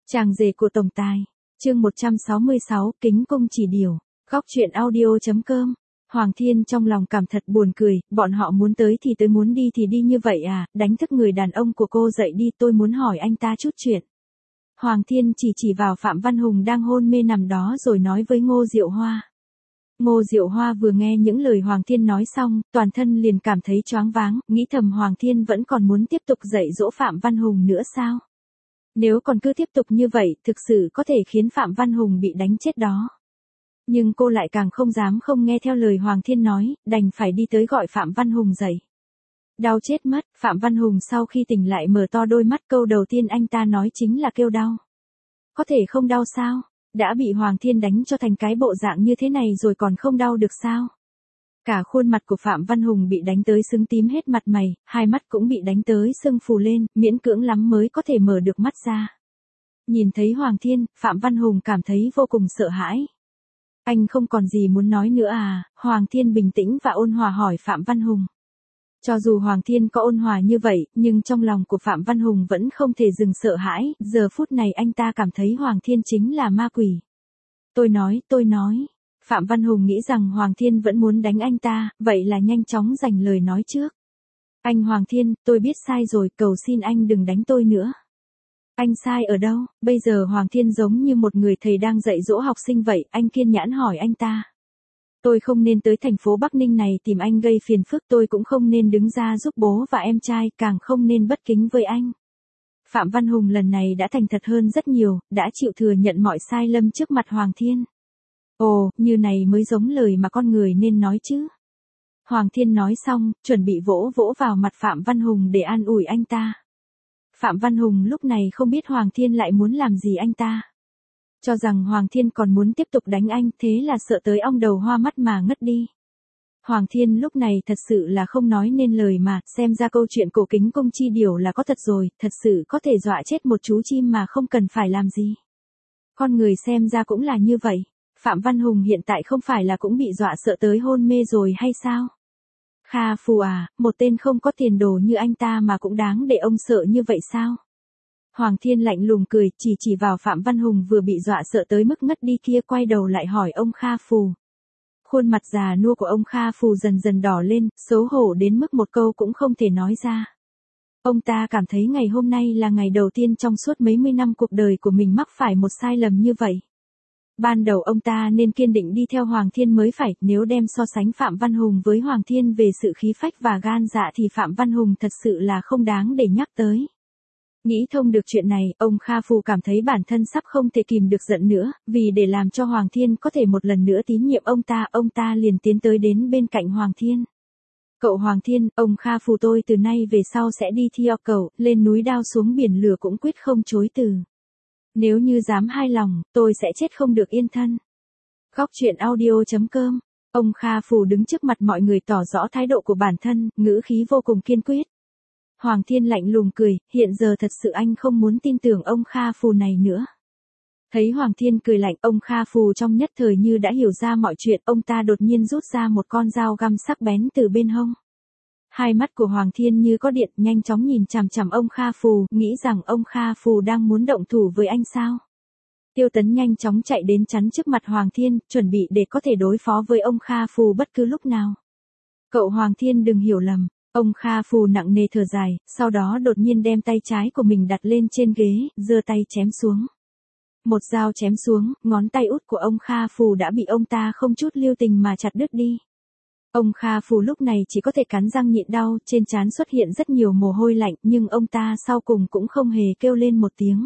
Chàng rể của tổng tài. Chương 166, kính cung chỉ điều. Góc truyện audio.com. Hoàng Thiên trong lòng cảm thật buồn cười, bọn họ muốn tới thì tới, muốn đi thì đi như vậy à, đánh thức người đàn ông của cô dậy đi, tôi muốn hỏi anh ta chút chuyện. Hoàng Thiên chỉ vào Phạm Văn Hùng đang hôn mê nằm đó rồi nói với Ngô Diệu Hoa. Ngô Diệu Hoa vừa nghe những lời Hoàng Thiên nói xong, toàn thân liền cảm thấy choáng váng, nghĩ thầm Hoàng Thiên vẫn còn muốn tiếp tục dạy dỗ Phạm Văn Hùng nữa sao? Nếu còn cứ tiếp tục như vậy, thực sự có thể khiến Phạm Văn Hùng bị đánh chết đó. Nhưng cô lại càng không dám không nghe theo lời Hoàng Thiên nói, đành phải đi tới gọi Phạm Văn Hùng dậy. Đau chết mất, Phạm Văn Hùng sau khi tỉnh lại mở to đôi mắt, câu đầu tiên anh ta nói chính là kêu đau. Có thể không đau sao? Đã bị Hoàng Thiên đánh cho thành cái bộ dạng như thế này rồi còn không đau được sao? Cả khuôn mặt của Phạm Văn Hùng bị đánh tới sưng tím hết mặt mày, hai mắt cũng bị đánh tới sưng phù lên, miễn cưỡng lắm mới có thể mở được mắt ra. Nhìn thấy Hoàng Thiên, Phạm Văn Hùng cảm thấy vô cùng sợ hãi. Anh không còn gì muốn nói nữa à? Hoàng Thiên bình tĩnh và ôn hòa hỏi Phạm Văn Hùng. Cho dù Hoàng Thiên có ôn hòa như vậy, nhưng trong lòng của Phạm Văn Hùng vẫn không thể dừng sợ hãi, giờ phút này anh ta cảm thấy Hoàng Thiên chính là ma quỷ. Tôi nói. Phạm Văn Hùng nghĩ rằng Hoàng Thiên vẫn muốn đánh anh ta, vậy là nhanh chóng giành lời nói trước. Anh Hoàng Thiên, tôi biết sai rồi, cầu xin anh đừng đánh tôi nữa. Anh sai ở đâu? Bây giờ Hoàng Thiên giống như một người thầy đang dạy dỗ học sinh vậy, anh kiên nhẫn hỏi anh ta. Tôi không nên tới thành phố Bắc Ninh này tìm anh gây phiền phức, tôi cũng không nên đứng ra giúp bố và em trai, càng không nên bất kính với anh. Phạm Văn Hùng lần này đã thành thật hơn rất nhiều, đã chịu thừa nhận mọi sai lầm trước mặt Hoàng Thiên. Ồ, như này mới giống lời mà con người nên nói chứ. Hoàng Thiên nói xong, chuẩn bị vỗ vào mặt Phạm Văn Hùng để an ủi anh ta. Phạm Văn Hùng lúc này không biết Hoàng Thiên lại muốn làm gì anh ta. Cho rằng Hoàng Thiên còn muốn tiếp tục đánh anh, thế là sợ tới ong đầu hoa mắt mà ngất đi. Hoàng Thiên lúc này thật sự là không nói nên lời mà, xem ra câu chuyện cổ kính cung chi điều là có thật rồi, thật sự có thể dọa chết một chú chim mà không cần phải làm gì. Con người xem ra cũng là như vậy. Phạm Văn Hùng hiện tại không phải là cũng bị dọa sợ tới hôn mê rồi hay sao? Kha Phù à, một tên không có tiền đồ như anh ta mà cũng đáng để ông sợ như vậy sao? Hoàng Thiên lạnh lùng cười, chỉ vào Phạm Văn Hùng vừa bị dọa sợ tới mức ngất đi kia, quay đầu lại hỏi ông Kha Phù. Khuôn mặt già nua của ông Kha Phù dần dần đỏ lên, xấu hổ đến mức một câu cũng không thể nói ra. Ông ta cảm thấy ngày hôm nay là ngày đầu tiên trong suốt mấy mươi năm cuộc đời của mình mắc phải một sai lầm như vậy. Ban đầu ông ta nên kiên định đi theo Hoàng Thiên mới phải, nếu đem so sánh Phạm Văn Hùng với Hoàng Thiên về sự khí phách và gan dạ thì Phạm Văn Hùng thật sự là không đáng để nhắc tới. Nghĩ thông được chuyện này, ông Kha Phù cảm thấy bản thân sắp không thể kìm được giận nữa, vì để làm cho Hoàng Thiên có thể một lần nữa tín nhiệm ông ta liền tiến tới đến bên cạnh Hoàng Thiên. Cậu Hoàng Thiên, ông Kha Phù tôi từ nay về sau sẽ đi theo cậu, lên núi đao xuống biển lửa cũng quyết không chối từ. Nếu như dám hai lòng, tôi sẽ chết không được yên thân. Góc truyện audio.com. Ông Kha Phù đứng trước mặt mọi người tỏ rõ thái độ của bản thân, ngữ khí vô cùng kiên quyết. Hoàng Thiên lạnh lùng cười, hiện giờ thật sự anh không muốn tin tưởng ông Kha Phù này nữa. Thấy Hoàng Thiên cười lạnh, ông Kha Phù trong nhất thời như đã hiểu ra mọi chuyện, ông ta đột nhiên rút ra một con dao găm sắc bén từ bên hông. Hai mắt của Hoàng Thiên như có điện, nhanh chóng nhìn chằm chằm ông Kha Phù, nghĩ rằng ông Kha Phù đang muốn động thủ với anh sao. Tiêu Tấn nhanh chóng chạy đến chắn trước mặt Hoàng Thiên, chuẩn bị để có thể đối phó với ông Kha Phù bất cứ lúc nào. Cậu Hoàng Thiên đừng hiểu lầm. Ông Kha Phù nặng nề thở dài, sau đó đột nhiên đem tay trái của mình đặt lên trên ghế, giơ tay chém xuống. Một dao chém xuống, ngón tay út của ông Kha Phù đã bị ông ta không chút lưu tình mà chặt đứt đi. Ông Kha Phù lúc này chỉ có thể cắn răng nhịn đau, trên trán xuất hiện rất nhiều mồ hôi lạnh, nhưng ông ta sau cùng cũng không hề kêu lên một tiếng.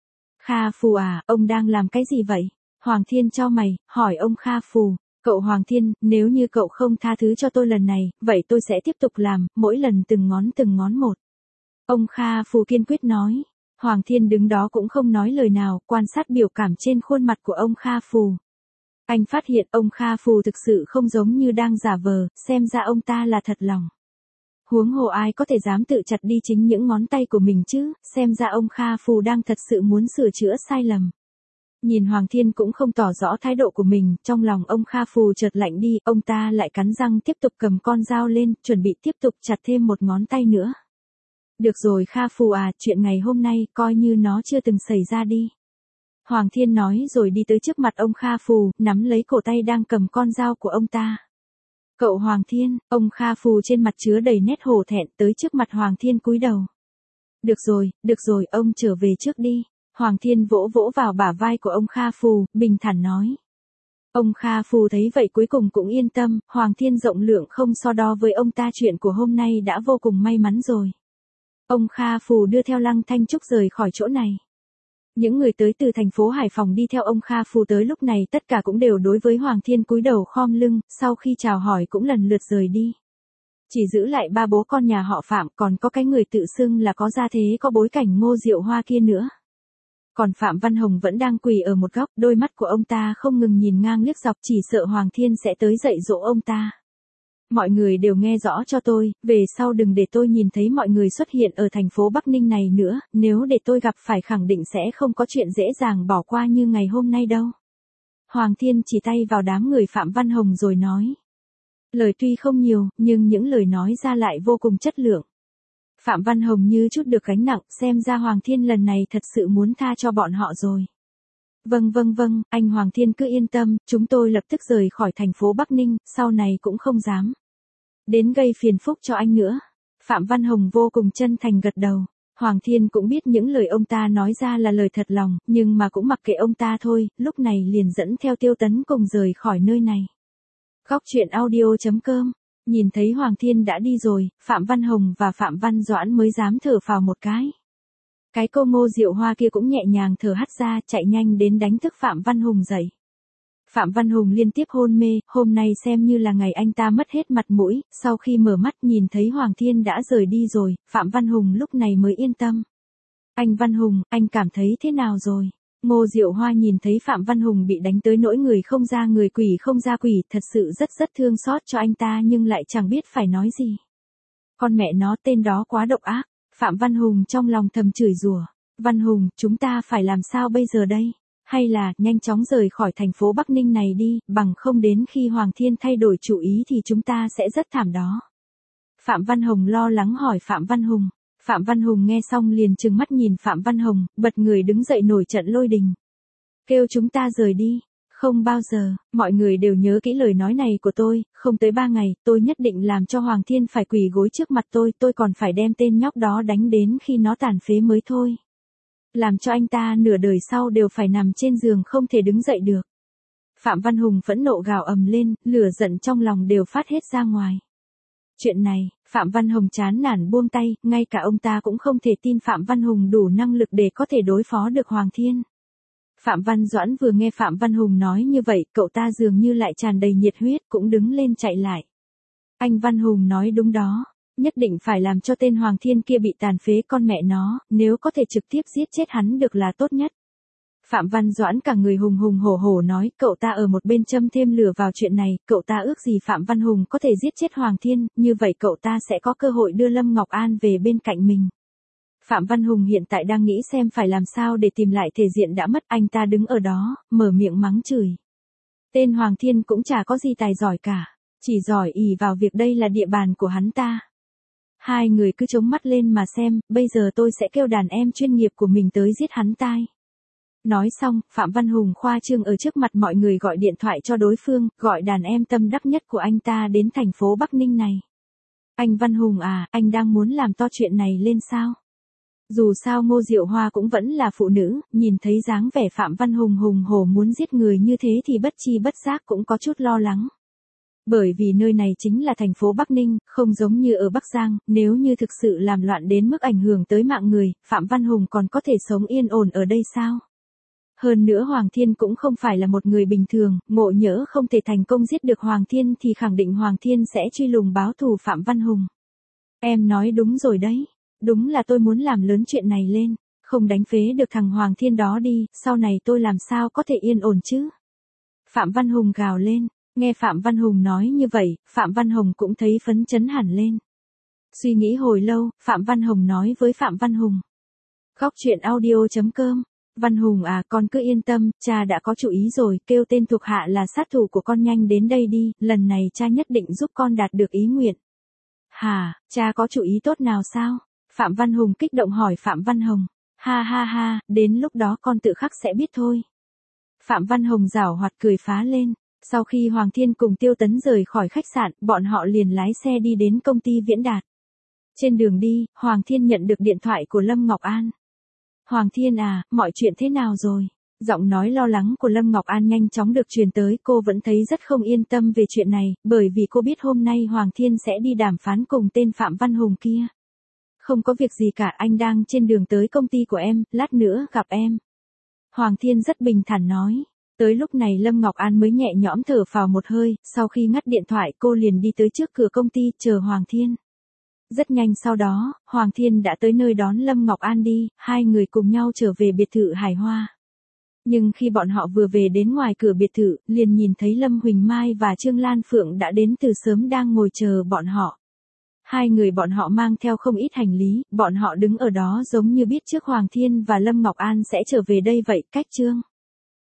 Kha Phù à, ông đang làm cái gì vậy? Hoàng Thiên chau mày, hỏi ông Kha Phù. Cậu Hoàng Thiên, nếu như cậu không tha thứ cho tôi lần này, vậy tôi sẽ tiếp tục làm, mỗi lần từng ngón một. Ông Kha Phù kiên quyết nói. Hoàng Thiên đứng đó cũng không nói lời nào, quan sát biểu cảm trên khuôn mặt của ông Kha Phù. Anh phát hiện ông Kha Phù thực sự không giống như đang giả vờ, xem ra ông ta là thật lòng. Huống hồ ai có thể dám tự chặt đi chính những ngón tay của mình chứ, xem ra ông Kha Phù đang thật sự muốn sửa chữa sai lầm. Nhìn Hoàng Thiên cũng không tỏ rõ thái độ của mình, trong lòng ông Kha Phù chợt lạnh đi, ông ta lại cắn răng tiếp tục cầm con dao lên, chuẩn bị tiếp tục chặt thêm một ngón tay nữa. Được rồi Kha Phù à, chuyện ngày hôm nay coi như nó chưa từng xảy ra đi. Hoàng Thiên nói rồi đi tới trước mặt ông Kha Phù, nắm lấy cổ tay đang cầm con dao của ông ta. Cậu Hoàng Thiên, ông Kha Phù trên mặt chứa đầy nét hổ thẹn tới trước mặt Hoàng Thiên cúi đầu. Được rồi, ông trở về trước đi. Hoàng Thiên vỗ vỗ vào bả vai của ông Kha Phù, bình thản nói. Ông Kha Phù thấy vậy cuối cùng cũng yên tâm, Hoàng Thiên rộng lượng không so đo với ông ta, chuyện của hôm nay đã vô cùng may mắn rồi. Ông Kha Phù đưa theo Lăng Thanh Trúc rời khỏi chỗ này. Những người tới từ thành phố Hải Phòng đi theo ông Kha Phù tới lúc này tất cả cũng đều đối với Hoàng Thiên cúi đầu khom lưng, sau khi chào hỏi cũng lần lượt rời đi. Chỉ giữ lại ba bố con nhà họ Phạm, còn có cái người tự xưng là có gia thế có bối cảnh Ngô Diệu Hoa kia nữa. Còn Phạm Văn Hồng vẫn đang quỳ ở một góc, đôi mắt của ông ta không ngừng nhìn ngang liếc dọc, chỉ sợ Hoàng Thiên sẽ tới dạy dỗ ông ta. Mọi người đều nghe rõ cho tôi, về sau đừng để tôi nhìn thấy mọi người xuất hiện ở thành phố Bắc Ninh này nữa, nếu để tôi gặp phải khẳng định sẽ không có chuyện dễ dàng bỏ qua như ngày hôm nay đâu. Hoàng Thiên chỉ tay vào đám người Phạm Văn Hồng rồi nói. Lời tuy không nhiều, nhưng những lời nói ra lại vô cùng chất lượng. Phạm Văn Hồng như chút được gánh nặng, xem ra Hoàng Thiên lần này thật sự muốn tha cho bọn họ rồi. Vâng, anh Hoàng Thiên cứ yên tâm, chúng tôi lập tức rời khỏi thành phố Bắc Ninh, sau này cũng không dám đến gây phiền phức cho anh nữa. Phạm Văn Hồng vô cùng chân thành gật đầu. Hoàng Thiên cũng biết những lời ông ta nói ra là lời thật lòng, nhưng mà cũng mặc kệ ông ta thôi, lúc này liền dẫn theo Tiêu Tấn cùng rời khỏi nơi này. Góc truyện audio.com. Nhìn thấy Hoàng Thiên đã đi rồi, Phạm Văn Hồng và Phạm Văn Doãn mới dám thở phào một cái. Cái cô Ngô Diệu Hoa kia cũng nhẹ nhàng thở hắt ra, chạy nhanh đến đánh thức Phạm Văn Hùng dậy. Phạm Văn Hùng liên tiếp hôn mê, hôm nay xem như là ngày anh ta mất hết mặt mũi, sau khi mở mắt nhìn thấy Hoàng Thiên đã rời đi rồi, Phạm Văn Hùng lúc này mới yên tâm. Anh Văn Hùng, anh cảm thấy thế nào rồi? Ngô Diệu Hoa nhìn thấy Phạm Văn Hùng bị đánh tới nỗi người không ra người quỷ không ra quỷ, thật sự rất thương xót cho anh ta nhưng lại chẳng biết phải nói gì. Con mẹ nó, tên đó quá độc ác. Phạm Văn Hùng trong lòng thầm chửi rủa. Văn Hùng, chúng ta phải làm sao bây giờ đây? Hay là, nhanh chóng rời khỏi thành phố Bắc Ninh này đi, bằng không đến khi Hoàng Thiên thay đổi chủ ý thì chúng ta sẽ rất thảm đó. Phạm Văn Hồng lo lắng hỏi Phạm Văn Hùng. Phạm Văn Hùng nghe xong liền trừng mắt nhìn Phạm Văn Hồng, bật người đứng dậy nổi trận lôi đình. Kêu chúng ta rời đi. Không bao giờ, mọi người đều nhớ kỹ lời nói này của tôi, không tới 3 ngày, tôi nhất định làm cho Hoàng Thiên phải quỳ gối trước mặt tôi còn phải đem tên nhóc đó đánh đến khi nó tàn phế mới thôi. Làm cho anh ta nửa đời sau đều phải nằm trên giường không thể đứng dậy được. Phạm Văn Hùng phẫn nộ gào ầm lên, lửa giận trong lòng đều phát hết ra ngoài. Chuyện này, Phạm Văn Hồng chán nản buông tay, ngay cả ông ta cũng không thể tin Phạm Văn Hùng đủ năng lực để có thể đối phó được Hoàng Thiên. Phạm Văn Doãn vừa nghe Phạm Văn Hùng nói như vậy, cậu ta dường như lại tràn đầy nhiệt huyết cũng đứng lên chạy lại. Anh Văn Hùng nói đúng đó, nhất định phải làm cho tên Hoàng Thiên kia bị tàn phế con mẹ nó, nếu có thể trực tiếp giết chết hắn được là tốt nhất. Phạm Văn Doãn cả người hùng hùng hổ hổ nói, cậu ta ở một bên châm thêm lửa vào chuyện này, cậu ta ước gì Phạm Văn Hùng có thể giết chết Hoàng Thiên, như vậy cậu ta sẽ có cơ hội đưa Lâm Ngọc An về bên cạnh mình. Phạm Văn Hùng hiện tại đang nghĩ xem phải làm sao để tìm lại thể diện đã mất, anh ta đứng ở đó, mở miệng mắng chửi. Tên Hoàng Thiên cũng chả có gì tài giỏi cả, chỉ giỏi ỷ vào việc đây là địa bàn của hắn ta. Hai người cứ chống mắt lên mà xem, bây giờ tôi sẽ kêu đàn em chuyên nghiệp của mình tới giết hắn tai. Nói xong, Phạm Văn Hùng khoa trương ở trước mặt mọi người gọi điện thoại cho đối phương, gọi đàn em tâm đắc nhất của anh ta đến thành phố Bắc Ninh này. Anh Văn Hùng à, anh đang muốn làm to chuyện này lên sao? Dù sao Ngô Diệu Hoa cũng vẫn là phụ nữ, nhìn thấy dáng vẻ Phạm Văn Hùng hùng hổ muốn giết người như thế thì bất chi bất giác cũng có chút lo lắng. Bởi vì nơi này chính là thành phố Bắc Ninh, không giống như ở Bắc Giang, nếu như thực sự làm loạn đến mức ảnh hưởng tới mạng người, Phạm Văn Hùng còn có thể sống yên ổn ở đây sao? Hơn nữa Hoàng Thiên cũng không phải là một người bình thường, ngộ nhỡ không thể thành công giết được Hoàng Thiên thì khẳng định Hoàng Thiên sẽ truy lùng báo thù Phạm Văn Hùng. Em nói đúng rồi đấy, đúng là tôi muốn làm lớn chuyện này lên, không đánh phế được thằng Hoàng Thiên đó đi, sau này tôi làm sao có thể yên ổn chứ? Phạm Văn Hùng gào lên, nghe Phạm Văn Hùng nói như vậy, Phạm Văn Hồng cũng thấy phấn chấn hẳn lên. Suy nghĩ hồi lâu, Phạm Văn Hồng nói với Phạm Văn Hùng. Góc truyện audio.com. Văn Hùng à, con cứ yên tâm, cha đã có chủ ý rồi, kêu tên thuộc hạ là sát thủ của con nhanh đến đây đi, lần này cha nhất định giúp con đạt được ý nguyện. Hả, cha có chủ ý tốt nào sao? Phạm Văn Hùng kích động hỏi Phạm Văn Hồng. Ha ha ha, đến lúc đó con tự khắc sẽ biết thôi. Phạm Văn Hồng giảo hoạt cười phá lên. Sau khi Hoàng Thiên cùng Tiêu Tấn rời khỏi khách sạn, bọn họ liền lái xe đi đến công ty Viễn Đạt. Trên đường đi, Hoàng Thiên nhận được điện thoại của Lâm Ngọc An. Hoàng Thiên à, mọi chuyện thế nào rồi? Giọng nói lo lắng của Lâm Ngọc An nhanh chóng được truyền tới, cô vẫn thấy rất không yên tâm về chuyện này, bởi vì cô biết hôm nay Hoàng Thiên sẽ đi đàm phán cùng tên Phạm Văn Hùng kia. Không có việc gì cả, anh đang trên đường tới công ty của em, lát nữa gặp em. Hoàng Thiên rất bình thản nói. Tới lúc này Lâm Ngọc An mới nhẹ nhõm thở phào một hơi, sau khi ngắt điện thoại cô liền đi tới trước cửa công ty chờ Hoàng Thiên. Rất nhanh sau đó, Hoàng Thiên đã tới nơi đón Lâm Ngọc An đi, hai người cùng nhau trở về biệt thự Hải Hoa. Nhưng khi bọn họ vừa về đến ngoài cửa biệt thự, liền nhìn thấy Lâm Huỳnh Mai và Trương Lan Phượng đã đến từ sớm đang ngồi chờ bọn họ. Hai người bọn họ mang theo không ít hành lý, bọn họ đứng ở đó giống như biết trước Hoàng Thiên và Lâm Ngọc An sẽ trở về đây vậy, cách Trương